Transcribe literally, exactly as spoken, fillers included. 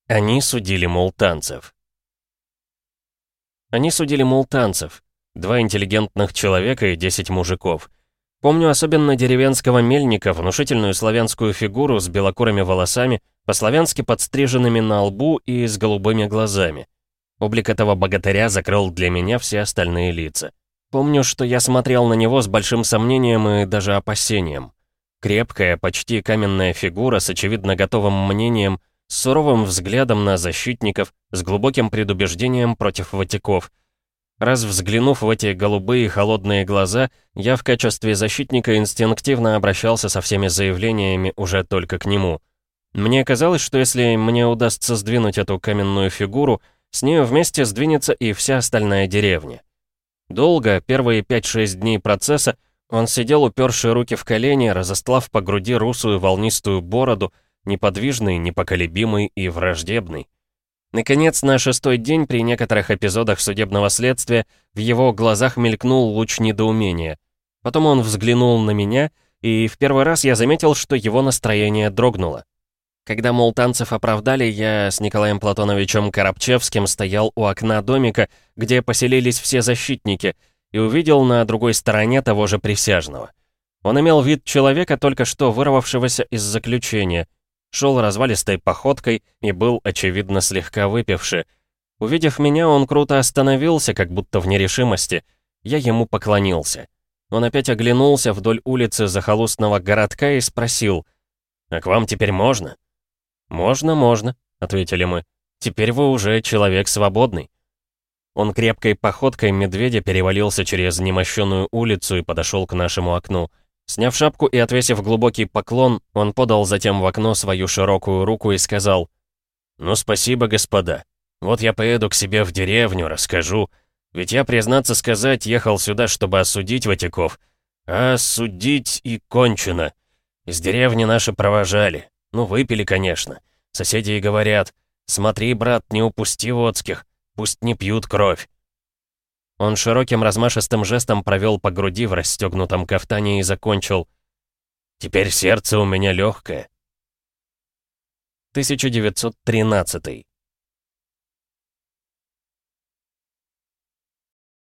Они судили мултанцев. Они судили мултанцев. Два интеллигентных человека и десять мужиков. Помню особенно деревенского мельника, внушительную славянскую фигуру с белокурыми волосами, по-славянски подстриженными на лбу и с голубыми глазами. Облик этого богатыря закрыл для меня все остальные лица. Помню, что я смотрел на него с большим сомнением и даже опасением. Крепкая, почти каменная фигура с очевидно готовым мнением, с суровым взглядом на защитников, с глубоким предубеждением против ватиков. Раз взглянув в эти голубые холодные глаза, я в качестве защитника инстинктивно обращался со всеми заявлениями уже только к нему. Мне казалось, что если мне удастся сдвинуть эту каменную фигуру, с нею вместе сдвинется и вся остальная деревня. Долго, первые пять-шесть дней процесса, он сидел, уперши руки в колени, разостлав по груди русую волнистую бороду, неподвижный, непоколебимый и враждебный. Наконец, на шестой день, при некоторых эпизодах судебного следствия, в его глазах мелькнул луч недоумения. Потом он взглянул на меня, и в первый раз я заметил, что его настроение дрогнуло. Когда мултанцев оправдали, я с Николаем Платоновичем Коробчевским стоял у окна домика, где поселились все защитники, и увидел на другой стороне того же присяжного. Он имел вид человека, только что вырвавшегося из заключения, шел развалистой походкой и был, очевидно, слегка выпивший. Увидев меня, он круто остановился, как будто в нерешимости. Я ему поклонился. Он опять оглянулся вдоль улицы захолустного городка и спросил: «А к вам теперь можно?» «Можно, можно», — ответили мы. «Теперь вы уже человек свободный». Он крепкой походкой медведя перевалился через немощенную улицу и подошел к нашему окну. Сняв шапку и отвесив глубокий поклон, он подал затем в окно свою широкую руку и сказал: «Ну, спасибо, господа. Вот я поеду к себе в деревню, расскажу. Ведь я, признаться сказать, ехал сюда, чтобы осудить ватиков. А осудить и кончено. Из деревни наши провожали. Ну, выпили, конечно. Соседи и говорят: смотри, брат, не упусти водских, пусть не пьют кровь». Он широким размашистым жестом провел по груди в расстегнутом кафтане и закончил: «Теперь сердце у меня легкое». тысяча девятьсот тринадцатый.